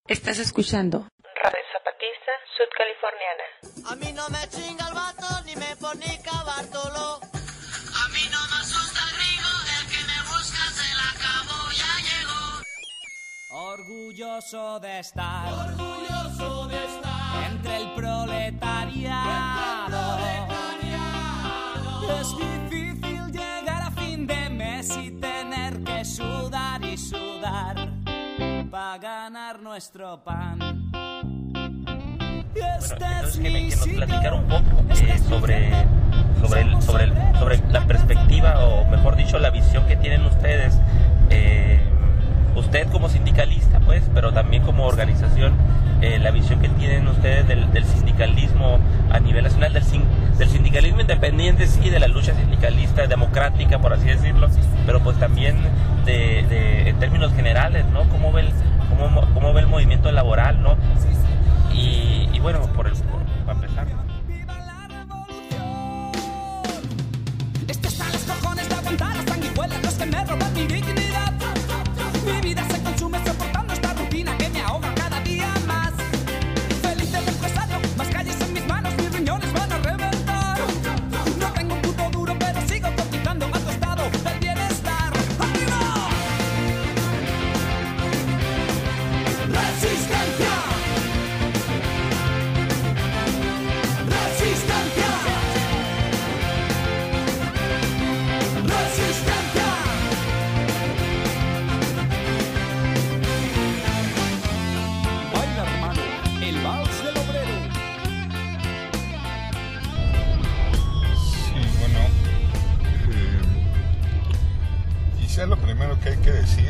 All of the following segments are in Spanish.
Estás escuchando Radio Zapatista Sudcaliforniana. A mí no me chinga el vato, ni me fornica Bartolo. A mí no me asusta el río, el que me busca se la acabó, ya llegó. Orgulloso de estar entre el proletariado. Es difícil llegar a fin de mes y tener que sudar y sudar para ganar nuestro pan. Entonces que nos platicara un poco sobre la perspectiva, o mejor dicho, la visión que tienen ustedes, usted como sindicalista, pues, pero también como organización, la visión que tienen ustedes del sindicalismo a nivel nacional, del sindicalismo independiente, sí, de la lucha sindicalista democrática, por así decirlo, pero pues también en términos generales, ¿no? ¿Cómo ve el movimiento laboral, ¿no? Y bueno, para empezar, ¿no? Este está los cojones de aguantar las sanguijuelas, los que me roban mi dignidad. Mi vida se consume soportando esta rutina que me ahoga cada día más. Feliz del empresario, más calles en mis manos, mis riñones van a reventar. No tengo un puto duro, pero sigo cotizando a tu estado del bienestar. ¡Arriba! ¡Resistencia! ¡Resistencia! ¡Resistencia! Baila, hermano, el vals del obrero. Sí, bueno, quizá lo primero que hay que decir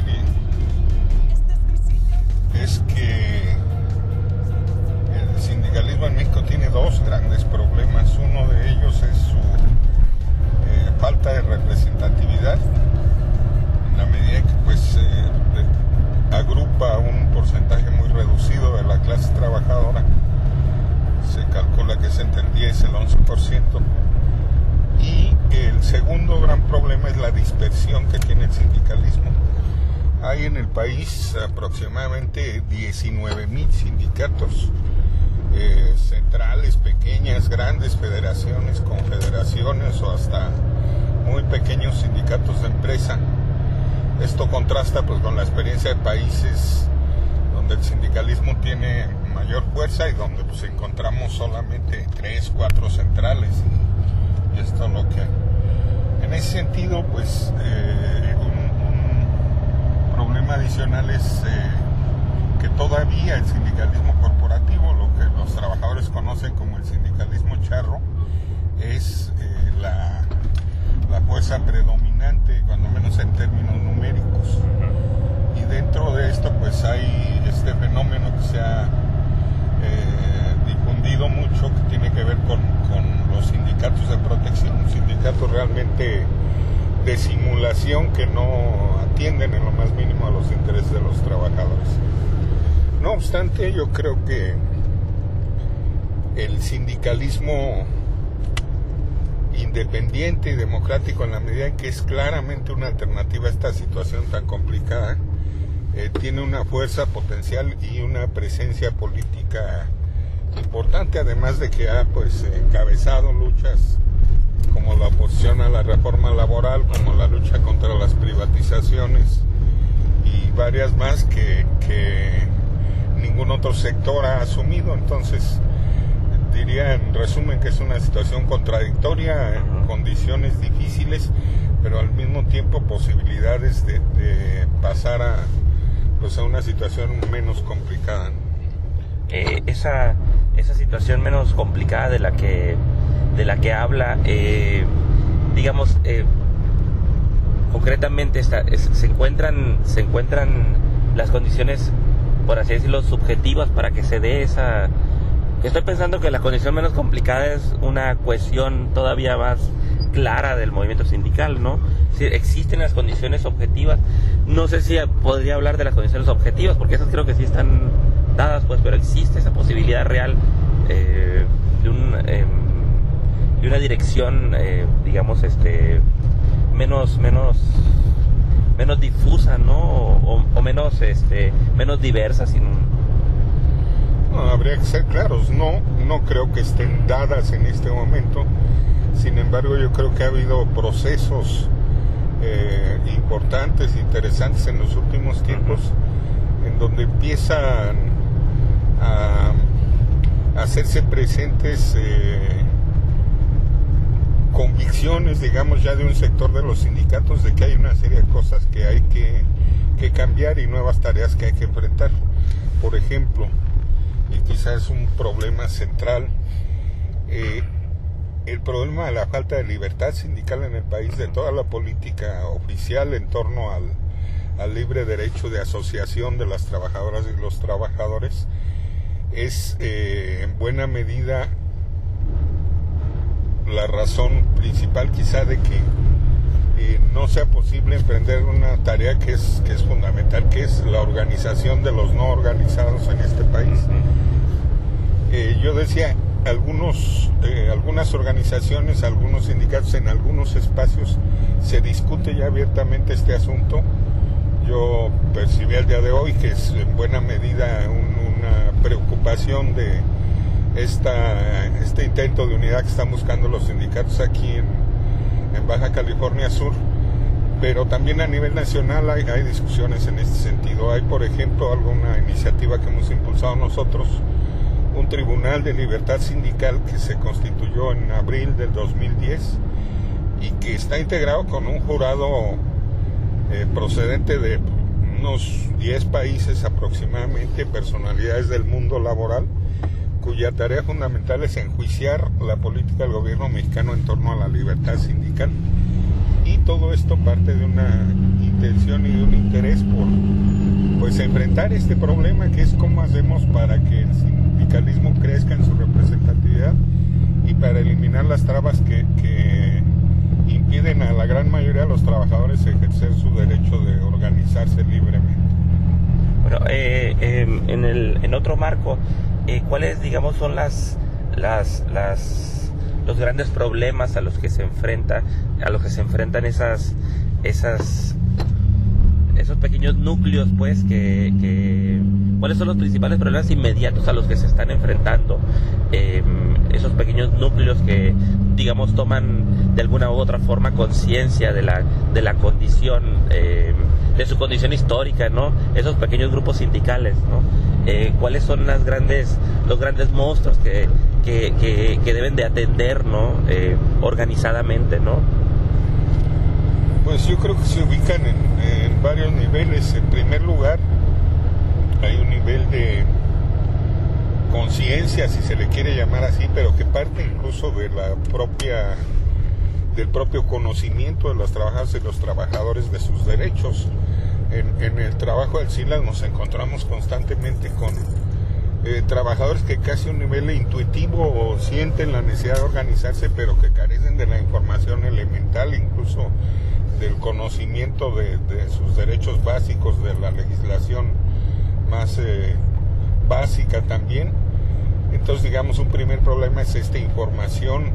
es que el sindicalismo en México tiene dos grandes problemas. Uno de ellos es su falta de representatividad, en la medida que pues agrupa un porcentaje muy reducido de la clase trabajadora. Se calcula que es entre el 10 y el 11%. Y el segundo gran problema es la dispersión que tiene el sindicalismo. Hay en el país aproximadamente 19,000 sindicatos, centrales, pequeñas, grandes, federaciones, confederaciones o hasta muy pequeños sindicatos de empresa. Esto contrasta pues con la experiencia de países donde el sindicalismo tiene mayor fuerza y donde pues encontramos solamente 3, 4 centrales, y esto es lo que hay. En ese sentido pues un problema adicional es que todavía el sindicalismo corporativo, lo que los trabajadores conocen como el sindicalismo charro, es la fuerza predominante, cuando menos en términos numéricos. Y dentro de esto pues hay este fenómeno que se ha difundido mucho, que tiene que ver con los sindicatos de protección, sindicatos realmente de simulación que no atienden en lo más mínimo a los intereses de los trabajadores. No obstante, yo creo que el sindicalismo independiente y democrático, en la medida en que es claramente una alternativa a esta situación tan complicada, tiene una fuerza potencial y una presencia política importante, además de que ha pues encabezado luchas como la oposición a la reforma laboral, como la lucha contra las privatizaciones y varias más que ningún otro sector ha asumido. Entonces diría en resumen que es una situación contradictoria, condiciones difíciles, pero al mismo tiempo posibilidades de pasar a una situación menos complicada. Esa situación menos complicada de la que habla, digamos, concretamente se encuentran las condiciones, por así decirlo, subjetivas para que se dé esa. Estoy pensando que la condición menos complicada es una cuestión todavía más clara del movimiento sindical, ¿no? Si existen las condiciones objetivas, no sé si podría hablar de las condiciones objetivas, porque esas creo que sí están dadas, pues, pero existe esa posibilidad real de una dirección, digamos, menos difusa, ¿no? O menos diversa, habría que ser claros, no creo que estén dadas en este momento. Sin embargo, yo creo que ha habido procesos importantes, interesantes en los últimos tiempos, en donde empiezan a hacerse presentes convicciones, digamos, ya de un sector de los sindicatos, de que hay una serie de cosas que hay que cambiar y nuevas tareas que hay que enfrentar. Por ejemplo, y quizás es un problema central, el problema de la falta de libertad sindical en el país, de toda la política oficial en torno al libre derecho de asociación de las trabajadoras y los trabajadores, es en buena medida la razón principal quizá de que no sea posible emprender una tarea que es fundamental, que es la organización de los no organizados en este país. Yo decía, algunas organizaciones, algunos sindicatos, en algunos espacios se discute ya abiertamente este asunto. Yo percibí el día de hoy que es en buena medida una preocupación de este intento de unidad que están buscando los sindicatos aquí en Baja California Sur, pero también a nivel nacional hay discusiones en este sentido. Hay, por ejemplo, alguna iniciativa que hemos impulsado nosotros, un Tribunal de Libertad Sindical que se constituyó en abril del 2010 y que está integrado con un jurado procedente de unos 10 países aproximadamente, personalidades del mundo laboral, cuya tarea fundamental es enjuiciar la política del gobierno mexicano en torno a la libertad sindical. Y todo esto parte de una intención y de un interés por enfrentar este problema, que es cómo hacemos para que el sindicalismo crezca en su representatividad y para eliminar las trabas que impiden a la gran mayoría de los trabajadores ejercer su derecho de organizarse libremente. Bueno, en otro marco, ¿cuáles, digamos, son los grandes problemas a los que se enfrentan esos pequeños núcleos, pues, cuáles son los principales problemas inmediatos a los que se están enfrentando esos pequeños núcleos que, digamos, toman de alguna u otra forma conciencia de la condición, de su condición histórica, ¿no? Esos pequeños grupos sindicales, ¿no? ¿Cuáles son los grandes monstruos que deben de atender, ¿no? Organizadamente, ¿no? Pues yo creo que se ubican en varios niveles. En primer lugar, hay un nivel de conciencia, si se le quiere llamar así, pero que parte incluso de del propio conocimiento de las trabajadoras y los trabajadores de sus derechos. En el trabajo del SILAS nos encontramos constantemente con trabajadores que casi a un nivel intuitivo sienten la necesidad de organizarse, pero que carecen de la información elemental, incluso del conocimiento de sus derechos básicos, de la legislación más básica también. Entonces, digamos, un primer problema es esta información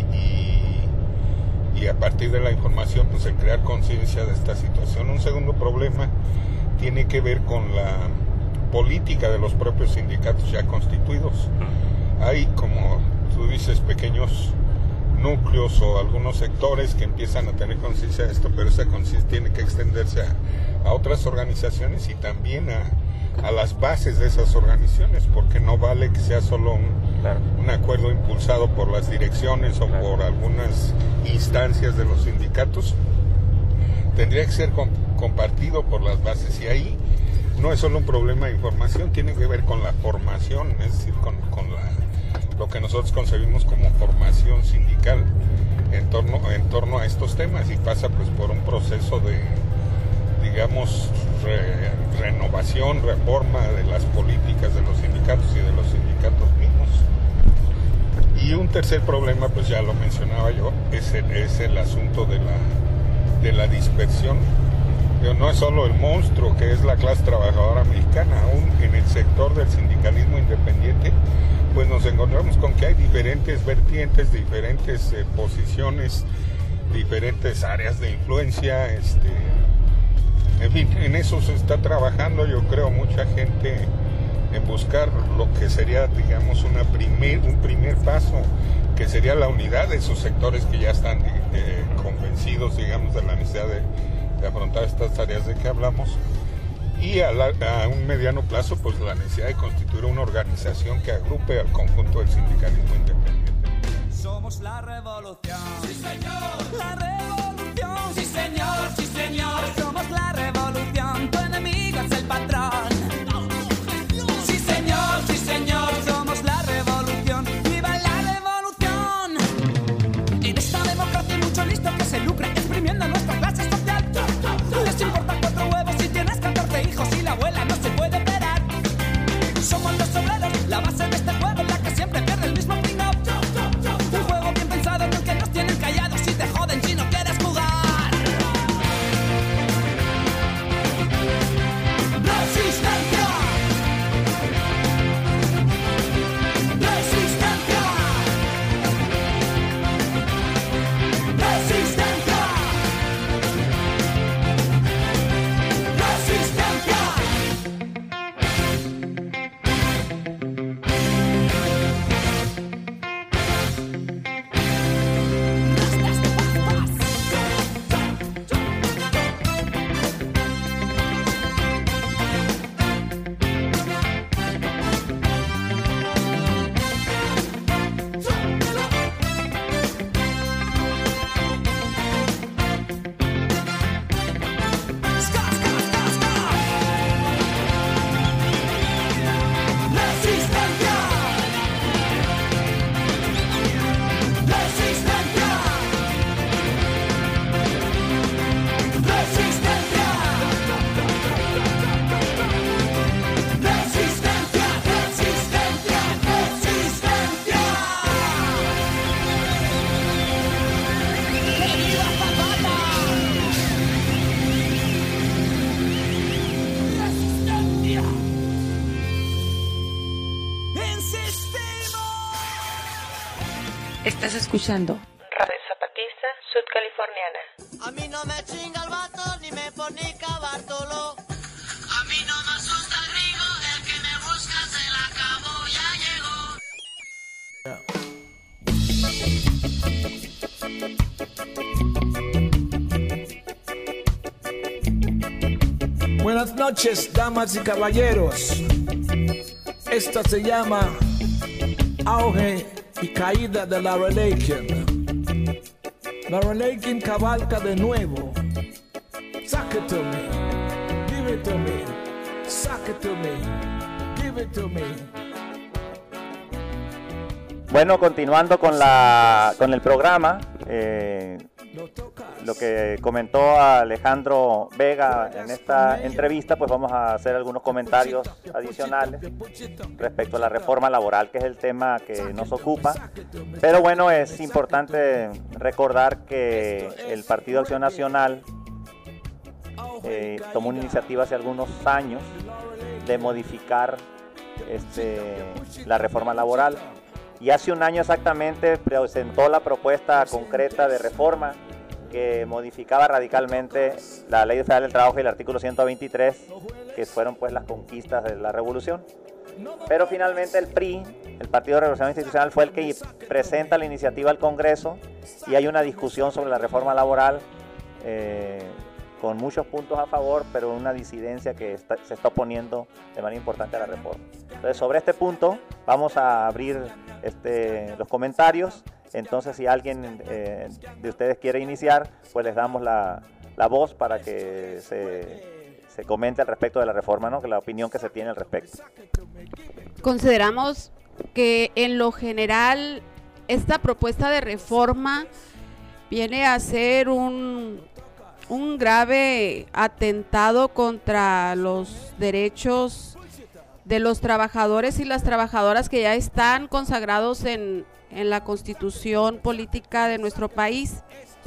y a partir de la información, pues, el crear conciencia de esta situación. Un segundo problema tiene que ver con la política de los propios sindicatos ya constituidos. Hay, como tú dices, pequeños núcleos o algunos sectores que empiezan a tener conciencia de esto, pero esa conciencia tiene que extenderse a otras organizaciones y también a las bases de esas organizaciones, porque no vale que sea solo un acuerdo impulsado por las direcciones o por algunas instancias de los sindicatos. Tendría que ser compartido por las bases, y ahí no es solo un problema de información, tiene que ver con la formación, es decir, con lo que nosotros concebimos como formación sindical en torno a estos temas, y pasa pues por un proceso de, digamos, renovación, reforma de las políticas de los sindicatos y de los sindicatos mismos. Y un tercer problema, pues ya lo mencionaba yo, es el asunto de la dispersión. Pero no es solo el monstruo que es la clase trabajadora mexicana, aún en el sector del sindicalismo independiente, pues nos encontramos con que hay diferentes vertientes, diferentes posiciones, diferentes áreas de influencia, en fin, en eso se está trabajando. Yo creo mucha gente en buscar lo que sería, digamos, un primer paso, que sería la unidad de esos sectores que ya están convencidos, digamos, de la necesidad de afrontar estas tareas de que hablamos, y a un mediano plazo, pues la necesidad de constituir una organización que agrupe al conjunto del sindicalismo independiente. Somos la revolución. Sí, señor. La revolución. Sí, señor. Sí, señor. Somos la revolución. Tu enemigo es el patrón. Sí, señor. Sí, señor. Somos la revolución. ¡Viva la revolución! En esta democracia hay mucho listo que se lucra exprimiendo nuestra clase social. Les importa 4 huevos si tienes 14 hijos y la abuela no se puede operar. Somos los obreros, la base de este juego, la que siempre pierde el mismo pringao. Un juego bien pensado en el que nos tienen callados y te joden si no quieres jugar. ¡Resistencia! ¡Resistencia! ¡Resistencia! ¡Resistencia! Estás escuchando Radio Zapatista Sudcaliforniana. A mí no me chinga el vato ni me fornica Bartolo. A mí no me asusta el gringo, el que me busca se la acabó, ya llegó. Buenas noches, damas y caballeros. Esta se llama Auge y Caída de la Religion. La Religion cabalga de nuevo. Suck it to me, give it to me. Suck it to me, give it to me. Bueno, continuando con el programa, lo que comentó Alejandro Vega en esta entrevista, pues vamos a hacer algunos comentarios adicionales respecto a la reforma laboral, que es el tema que nos ocupa. Pero bueno, es importante recordar que el Partido Acción Nacional tomó una iniciativa hace algunos años de modificar la reforma laboral. Y hace un año exactamente presentó la propuesta concreta de reforma que modificaba radicalmente la Ley Federal del Trabajo y el artículo 123, que fueron pues las conquistas de la revolución. Pero finalmente el PRI, el Partido de Revolución Institucional, fue el que presenta la iniciativa al Congreso y hay una discusión sobre la reforma laboral con muchos puntos a favor, pero una disidencia que se está oponiendo de manera importante a la reforma. Entonces, sobre este punto vamos a abrir los comentarios. Entonces, si alguien de ustedes quiere iniciar, pues les damos la voz para que se comente al respecto de la reforma, ¿no? Que la opinión que se tiene al respecto. Consideramos que en lo general esta propuesta de reforma viene a ser un grave atentado contra los derechos de los trabajadores y las trabajadoras que ya están consagrados en la Constitución política de nuestro país.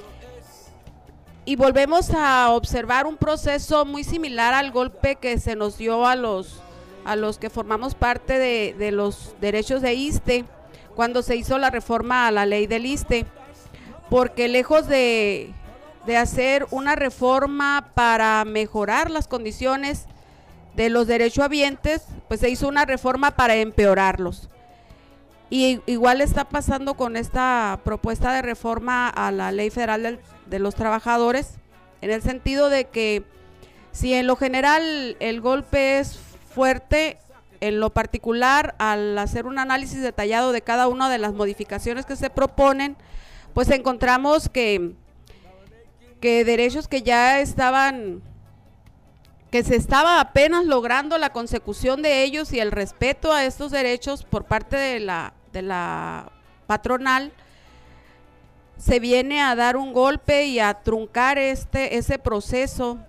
Y volvemos a observar un proceso muy similar al golpe que se nos dio a los que formamos parte de los derechos de ISSSTE cuando se hizo la reforma a la ley del ISSSTE, porque lejos de hacer una reforma para mejorar las condiciones los derechohabientes, pues se hizo una reforma para empeorarlos. Y igual está pasando con esta propuesta de reforma a la Ley Federal de los Trabajadores, en el sentido de que si en lo general el golpe es fuerte, en lo particular, al hacer un análisis detallado de cada una de las modificaciones que se proponen, pues encontramos que derechos que ya estaban, que se estaba apenas logrando la consecución de ellos y el respeto a estos derechos por parte de la patronal, se viene a dar un golpe y a truncar ese proceso,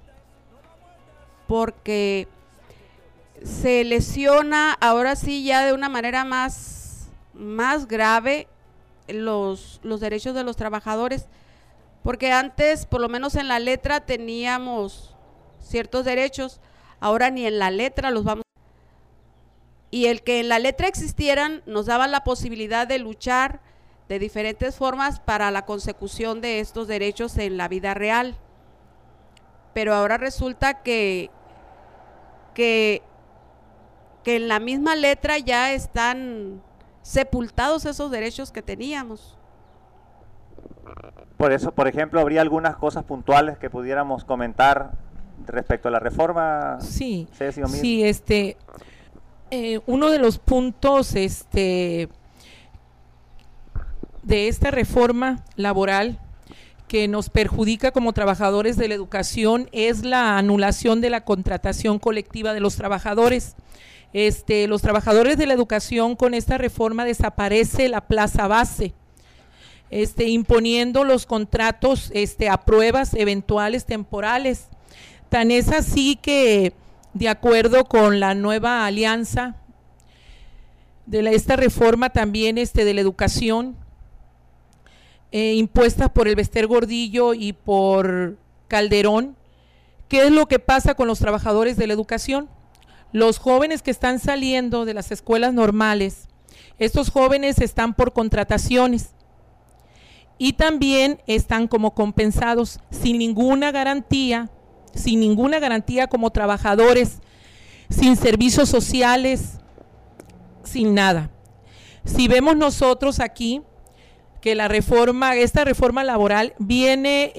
porque se lesiona ahora sí ya de una manera más grave los derechos de los trabajadores, porque antes, por lo menos en la letra, teníamos ciertos derechos, ahora ni en la letra los vamos. Y el que en la letra existieran nos daba la posibilidad de luchar de diferentes formas para la consecución de estos derechos en la vida real. Pero ahora resulta que en la misma letra ya están sepultados esos derechos que teníamos. Por eso, por ejemplo, ¿habría algunas cosas puntuales que pudiéramos comentar respecto a la reforma? Sí, Ceci o Mir? sí, uno de los puntos de esta reforma laboral que nos perjudica como trabajadores de la educación es la anulación de la contratación colectiva de los trabajadores. Los trabajadores de la educación, con esta reforma desaparece la plaza base, imponiendo los contratos a pruebas eventuales temporales. Tan es así que, de acuerdo con la nueva alianza de esta reforma también de la educación, impuestas por el Bester Gordillo y por Calderón, ¿qué es lo que pasa con los trabajadores de la educación? Los jóvenes que están saliendo de las escuelas normales, estos jóvenes están por contrataciones y también están como compensados sin ninguna garantía como trabajadores, sin servicios sociales, sin nada. Si vemos nosotros aquí que esta reforma laboral viene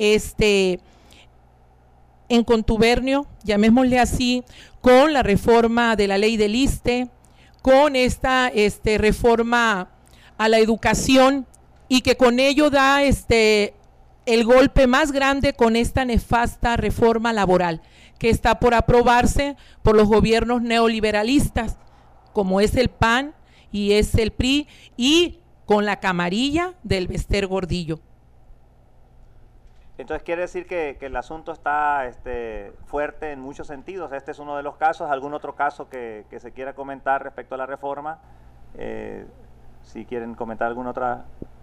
en contubernio, llamémosle así, con la reforma de la ley del ISSSTE, con esta reforma a la educación, y que con ello da el golpe más grande con esta nefasta reforma laboral que está por aprobarse por los gobiernos neoliberalistas, como es el PAN y es el PRI, y con la camarilla del Bester Gordillo. Entonces quiere decir que el asunto está fuerte en muchos sentidos. Este es uno de los casos. ¿Algún otro caso que se quiera comentar respecto a la reforma? Si quieren comentar alguna otra,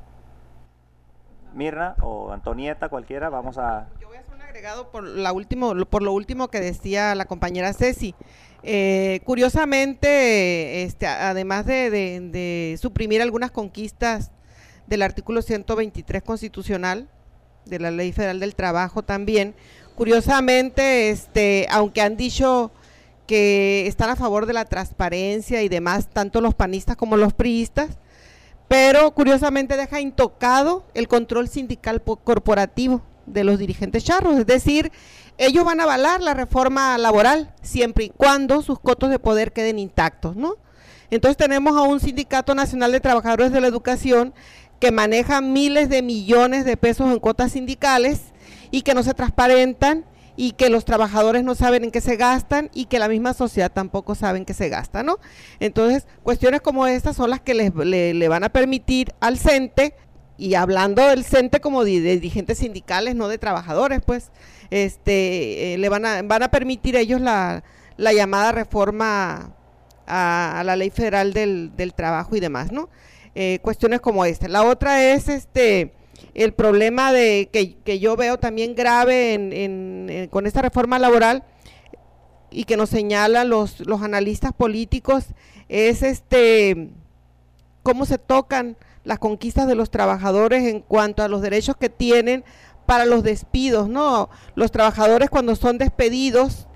Mirna o Antonieta, cualquiera, vamos a... Yo voy a hacer un agregado por lo último que decía la compañera Ceci. Curiosamente, además de suprimir algunas conquistas del artículo 123 constitucional, de la Ley Federal del Trabajo también, curiosamente, aunque han dicho que están a favor de la transparencia y demás, tanto los panistas como los priistas, pero curiosamente deja intocado el control sindical corporativo de los dirigentes charros, es decir, ellos van a avalar la reforma laboral siempre y cuando sus cotos de poder queden intactos, ¿no? Entonces tenemos a un Sindicato Nacional de Trabajadores de la Educación que maneja miles de millones de pesos en cuotas sindicales y que no se transparentan, y que los trabajadores no saben en qué se gastan, y que la misma sociedad tampoco sabe en qué se gasta, ¿no? Entonces, cuestiones como estas son las que le van a permitir al CENTE, y hablando del CENTE como de dirigentes sindicales, no de trabajadores, pues, le van a permitir ellos la llamada reforma a la Ley Federal del Trabajo y demás, ¿no? Cuestiones como esta. La otra es el problema que yo veo también grave con esta reforma laboral, y que nos señalan los analistas políticos, es cómo se tocan las conquistas de los trabajadores en cuanto a los derechos que tienen para los despidos, ¿no? Los trabajadores, cuando son despedidos,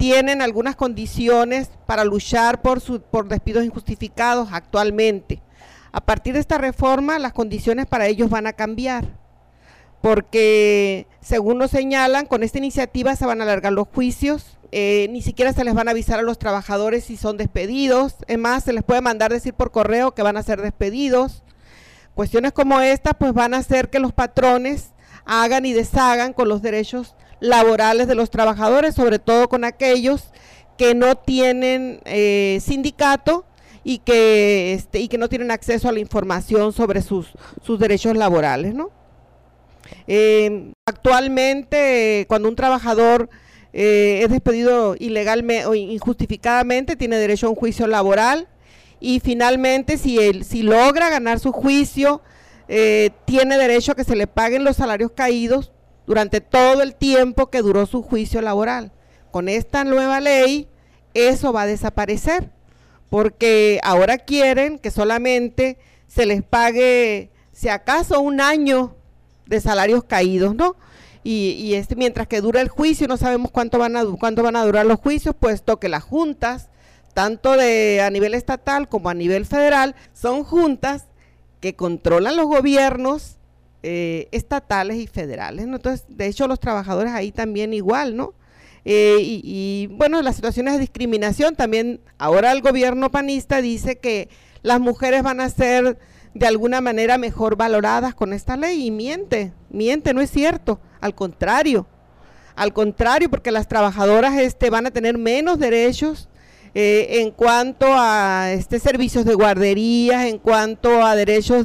tienen algunas condiciones para luchar por despidos injustificados actualmente. A partir de esta reforma, las condiciones para ellos van a cambiar, porque según nos señalan, con esta iniciativa se van a alargar los juicios, ni siquiera se les van a avisar a los trabajadores si son despedidos, es más, se les puede mandar decir por correo que van a ser despedidos. Cuestiones como esta pues van a hacer que los patrones hagan y deshagan con los derechos laborales de los trabajadores, sobre todo con aquellos que no tienen sindicato y que no tienen acceso a la información sobre sus derechos laborales, ¿no? Actualmente, cuando un trabajador es despedido ilegalmente o injustificadamente, tiene derecho a un juicio laboral, y finalmente si logra ganar su juicio, tiene derecho a que se le paguen los salarios caídos durante todo el tiempo que duró su juicio laboral. Con esta nueva ley eso va a desaparecer, porque ahora quieren que solamente se les pague, si acaso, 1 año de salarios caídos, ¿no? Y mientras que dura el juicio, no sabemos cuánto van a durar los juicios, puesto que las juntas, tanto a nivel estatal como a nivel federal, son juntas que controlan los gobiernos estatales y federales, ¿no? Entonces, de hecho, los trabajadores ahí también igual, ¿no? Bueno, las situaciones de discriminación también, ahora el gobierno panista dice que las mujeres van a ser de alguna manera mejor valoradas con esta ley, y miente, no es cierto, al contrario, porque las trabajadoras van a tener menos derechos en cuanto a servicios de guarderías, en cuanto a derechos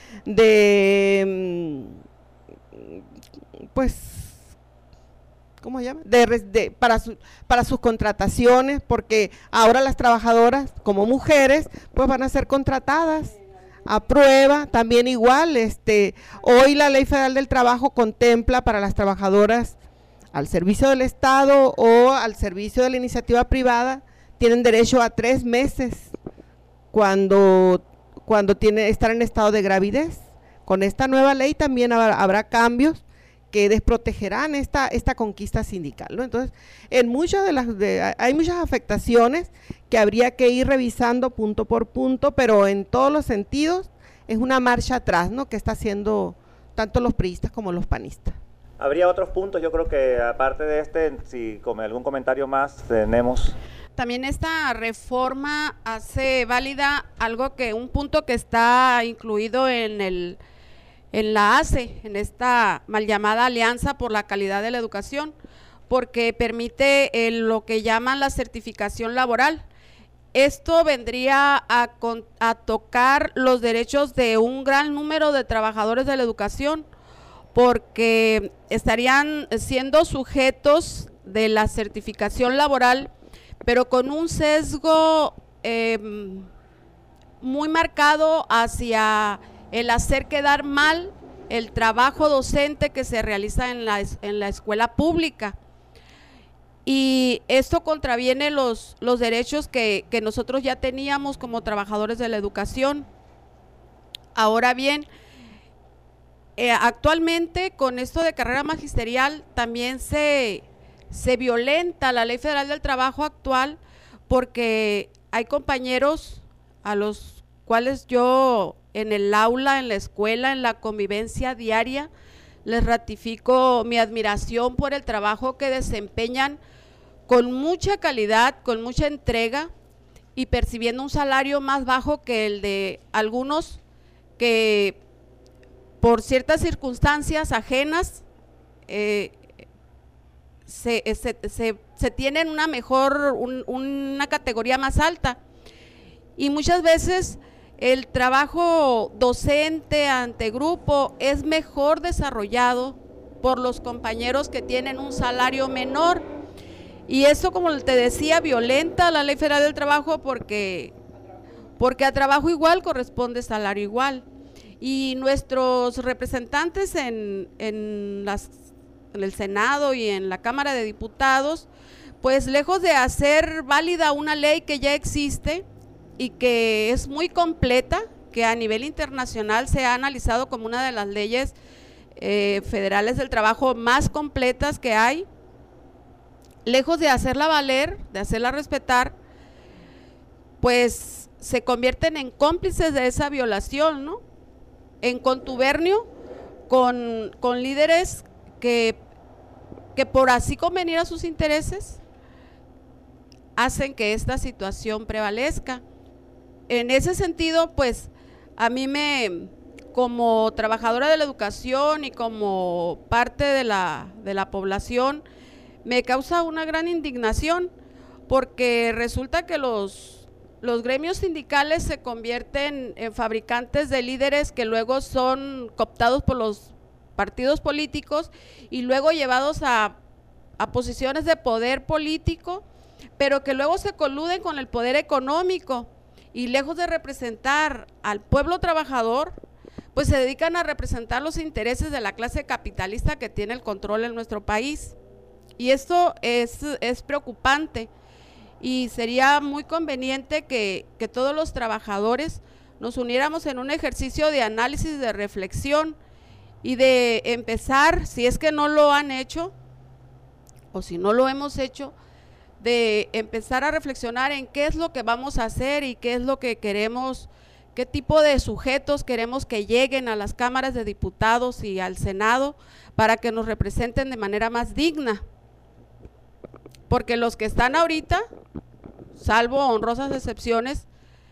pues, ¿cómo se llama? Para sus contrataciones, porque ahora las trabajadoras como mujeres pues van a ser contratadas a prueba, también igual. Hoy la Ley Federal del Trabajo contempla para las trabajadoras al servicio del Estado o al servicio de la iniciativa privada, tienen derecho a 3 meses cuando están en estado de gravidez. Con esta nueva ley también habrá cambios que desprotegerán esta conquista sindical, ¿no? Entonces, hay muchas afectaciones que habría que ir revisando punto por punto, pero en todos los sentidos es una marcha atrás, ¿no?, que está haciendo tanto los priistas como los panistas. Habría otros puntos, yo creo que aparte de si con algún comentario más tenemos. También esta reforma hace válida un punto que está incluido en la ACE, en esta mal llamada Alianza por la Calidad de la Educación, porque permite lo que llaman la certificación laboral. Esto vendría a tocar los derechos de un gran número de trabajadores de la educación, porque estarían siendo sujetos de la certificación laboral, pero con un sesgo muy marcado hacia el hacer quedar mal el trabajo docente que se realiza en la escuela pública. Y esto contraviene los derechos que nosotros ya teníamos como trabajadores de la educación. Ahora bien, actualmente con esto de carrera magisterial también se violenta la Ley Federal del Trabajo actual, porque hay compañeros a los cuales yo en el aula, en la escuela, en la convivencia diaria, les ratifico mi admiración por el trabajo que desempeñan con mucha calidad, con mucha entrega, y percibiendo un salario más bajo que el de algunos que por ciertas circunstancias ajenas se tienen una categoría más alta, y muchas veces el trabajo docente ante grupo es mejor desarrollado por los compañeros que tienen un salario menor, y eso, como te decía, violenta la Ley Federal del Trabajo, porque a trabajo igual corresponde salario igual. Y nuestros representantes en el Senado y en la Cámara de Diputados, pues lejos de hacer válida una ley que ya existe y que es muy completa, que a nivel internacional se ha analizado como una de las leyes federales del trabajo más completas que hay, lejos de hacerla valer, de hacerla respetar, pues se convierten en cómplices de esa violación, ¿no? En contubernio con líderes que por así convenir a sus intereses hacen que esta situación prevalezca. En ese sentido, pues a mí como trabajadora de la educación y como parte de la población, me causa una gran indignación, porque resulta que los gremios sindicales se convierten en fabricantes de líderes que luego son cooptados por los partidos políticos y luego llevados a posiciones de poder político, pero que luego se coluden con el poder económico y lejos de representar al pueblo trabajador, pues se dedican a representar los intereses de la clase capitalista que tiene el control en nuestro país. Y esto es preocupante, y sería muy conveniente que todos los trabajadores nos uniéramos en un ejercicio de análisis, de reflexión, y de empezar, si es que no lo han hecho, o si no lo hemos hecho, de empezar a reflexionar en qué es lo que vamos a hacer y qué es lo que queremos, qué tipo de sujetos queremos que lleguen a las cámaras de diputados y al Senado para que nos representen de manera más digna. Porque los que están ahorita, salvo honrosas excepciones,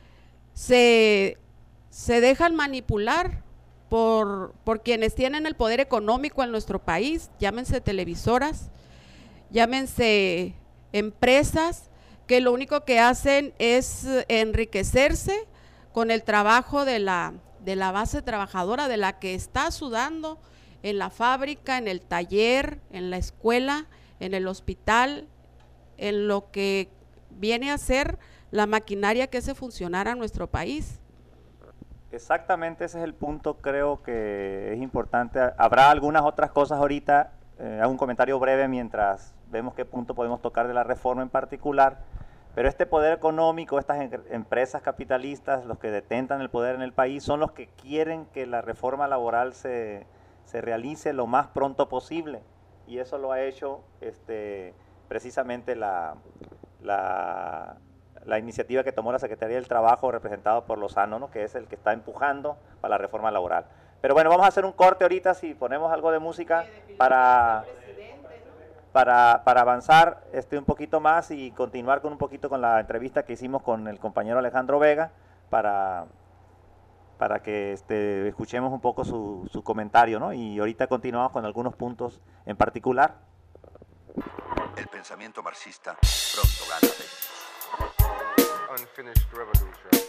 se dejan manipular por quienes tienen el poder económico en nuestro país, llámense televisoras, llámense empresas, que lo único que hacen es enriquecerse con el trabajo de la base trabajadora, de la que está sudando en la fábrica, en el taller, en la escuela, en el hospital, en lo que viene a ser la maquinaria que hace funcionar a nuestro país. Exactamente, ese es el punto, creo que es importante. Habrá algunas otras cosas ahorita, hago un comentario breve mientras vemos qué punto podemos tocar de la reforma en particular, pero este poder económico, estas empresas capitalistas, los que detentan el poder en el país, son los que quieren que la reforma laboral se realice lo más pronto posible, y eso lo ha hecho precisamente la iniciativa que tomó la Secretaría del Trabajo, representado por Lozano, ¿no?, que es el que está empujando para la reforma laboral. Pero bueno, vamos a hacer un corte ahorita, si ponemos algo de música para avanzar un poquito más y continuar con un poquito con la entrevista que hicimos con el compañero Alejandro Vega, para que escuchemos un poco su comentario, ¿no? Y ahorita continuamos con algunos puntos en particular. El pensamiento marxista pronto gana. Unfinished revolution.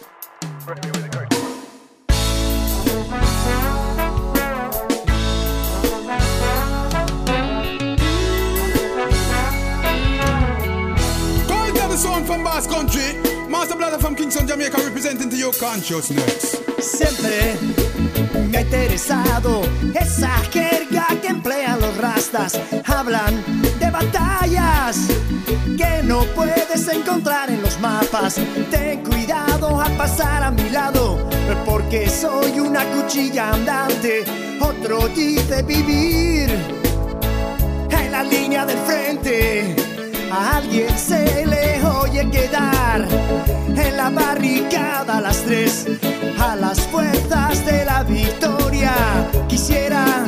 The sound from Bass Country, Master Blatter from Kingston, Jamaica, representing to your consciousness. Siempre me ha interesado esa jerga que emplean los rastas. Hablan de batallas que no puedes encontrar en los mapas. Ten cuidado al pasar a mi lado, porque soy una cuchilla andante. Otro dice vivir en la línea del frente. A alguien se le oye quedar en la barricada a las 3, a las fuerzas de la victoria. Quisiera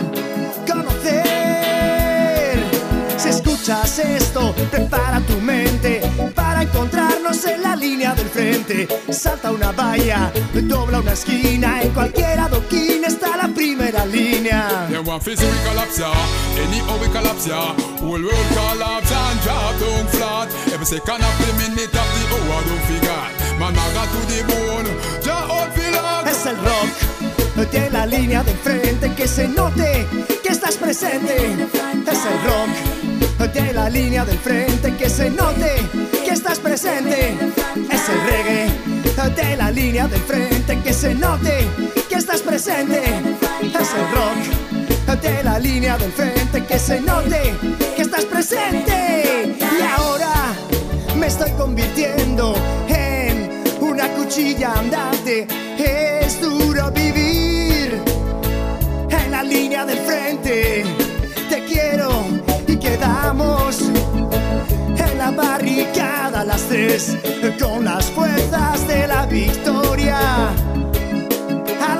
conocer. Si escuchas esto, prepara tu mente para encontrarnos en la línea del frente. Salta una valla, dobla una esquina, en cualquier adoquín está la primera línea. Whole world collapse and drop down flat. Every second of the minute of the hour don't forget. Man, maga to the bone, ja all feel like. Es el rock de la línea de frente, que se note que estás presente. Es el rock de la línea del frente, que se note que estás presente. Es el reggae de la línea del frente, que se note que estás presente. Es el rock de la línea del frente, que se note que estás presente. Y ahora me estoy convirtiendo en una cuchilla andante. Es duro vivir en la línea del frente. Te quiero y quedamos las 3 con las fuerzas de la victoria. Al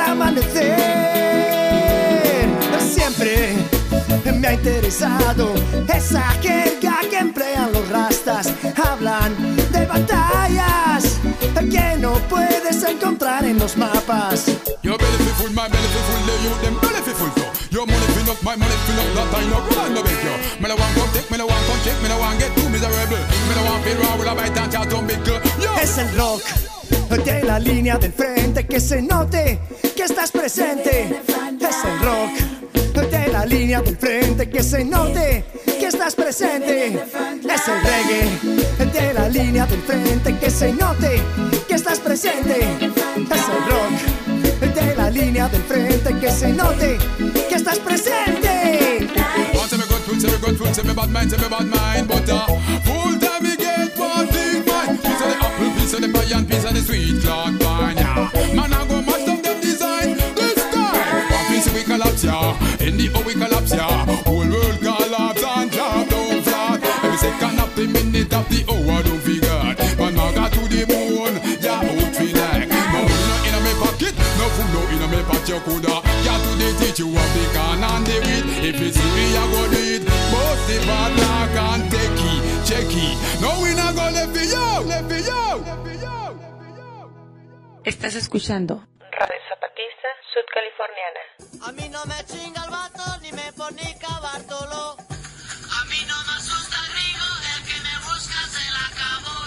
amanecer siempre me ha interesado esa jerga que emplean los rastas. Hablan de batallas que no puedes encontrar en los mapas. Your belly fi full, my belly fi full, the youth them belly fi full too. Your money fi enough, my money fi enough, that I no run no beg you. Me no want come take, me no want come check, me no want get too miserable. Me no want feel raw with a bite and chat on big girl. Es el rock de la línea del frente, que se note que estás presente. Es el rock de la línea del frente, que se note que estás presente. Es el reggae de la línea del frente, que se note que estás presente. Es el rock de la línea del frente, que se note que estás presente. Want to me good food, say me good food, say me bad mind, but full time me get one thing fine. Piece of the apple, piece of the pie and piece of the sweet cloud pine, yeah. Man I go match down them design this time. One piece we collapse, yeah. In the we collapse, yeah. Whole world collapse and drop down flat. Every second of the minute of the hour don't forget. Man I got to the moon, yeah, out feel like. No money in my pocket, no food no in my pot, you coulda. Got to the teach you of the can and the wheat. If you see me, I go do it. Both the bad luck and take it, check it. No we not go left for you, left for you. Estás escuchando Radio Zapatista Sudcaliforniana. A mí no me chinga el vato ni me fornica Bartolo. A mí no me asusta el gringo, el que me busca se la acabó.